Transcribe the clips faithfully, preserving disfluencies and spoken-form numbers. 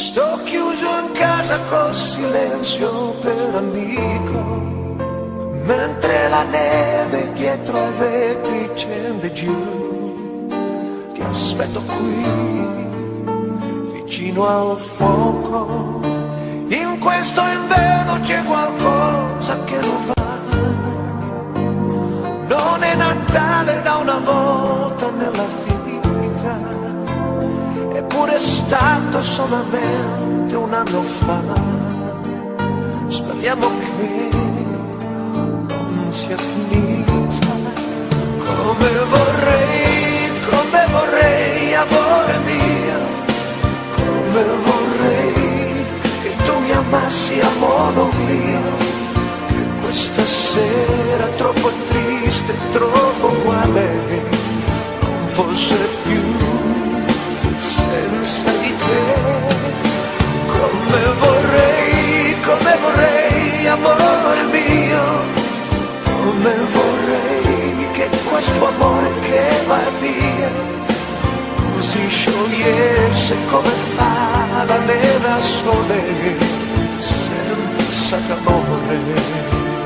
Sto chiuso in casa col silenzio per amico, mentre la neve dietro ai vetri scende giù. Ti aspetto qui, vicino al fuoco. In questo inverno c'è qualcosa che non va. Non è Natale da una volta nella vita, eppure è stato solamente un anno fa. Speriamo che non sia finita. Come vorrei, come vorrei, amore mio, come vorrei che tu mi amassi a modo mio, che questa sera troppo triste, troppo uguale non fosse più senza di te. Come vorrei, come vorrei, amore mio, come vorrei che questo amore che va via così sciogliesse come fa la neve a sole senza calore.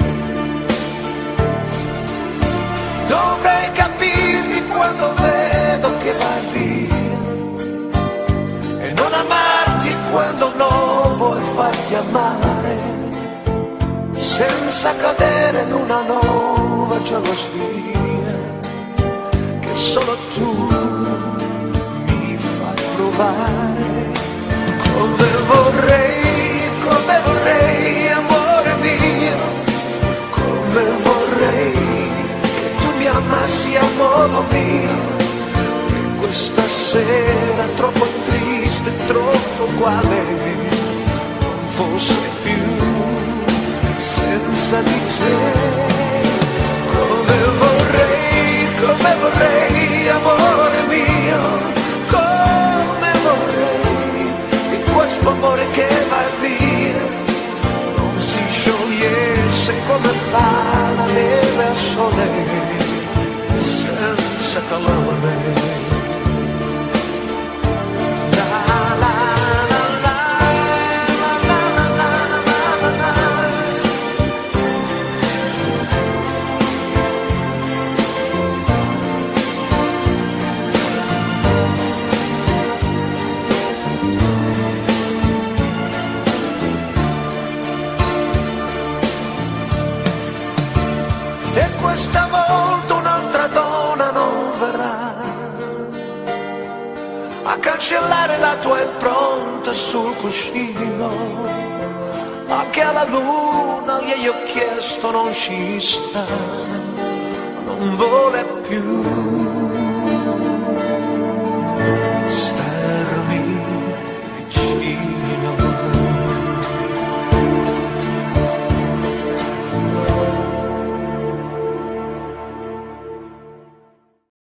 Dovrei capirti quando vedo che vai via e non amarti quando non vuoi farti amare, senza cadere in una nuova gelosia che solo tu mi fai provare. Come vorrei, come vorrei, amore mio, come vorrei mi amassi a modo mio, che questa sera troppo triste, troppo uguale non fosse più senza di te. Come vorrei, come vorrei, amore mio, come vorrei che questo amore che va via non si sciogliesse come fa la neve a sole senza calore. E questa volta un'altra donna non verrà a cancellare la tua impronta sul cuscino, ma che alla luna gli ho chiesto non ci sta, non vuole più.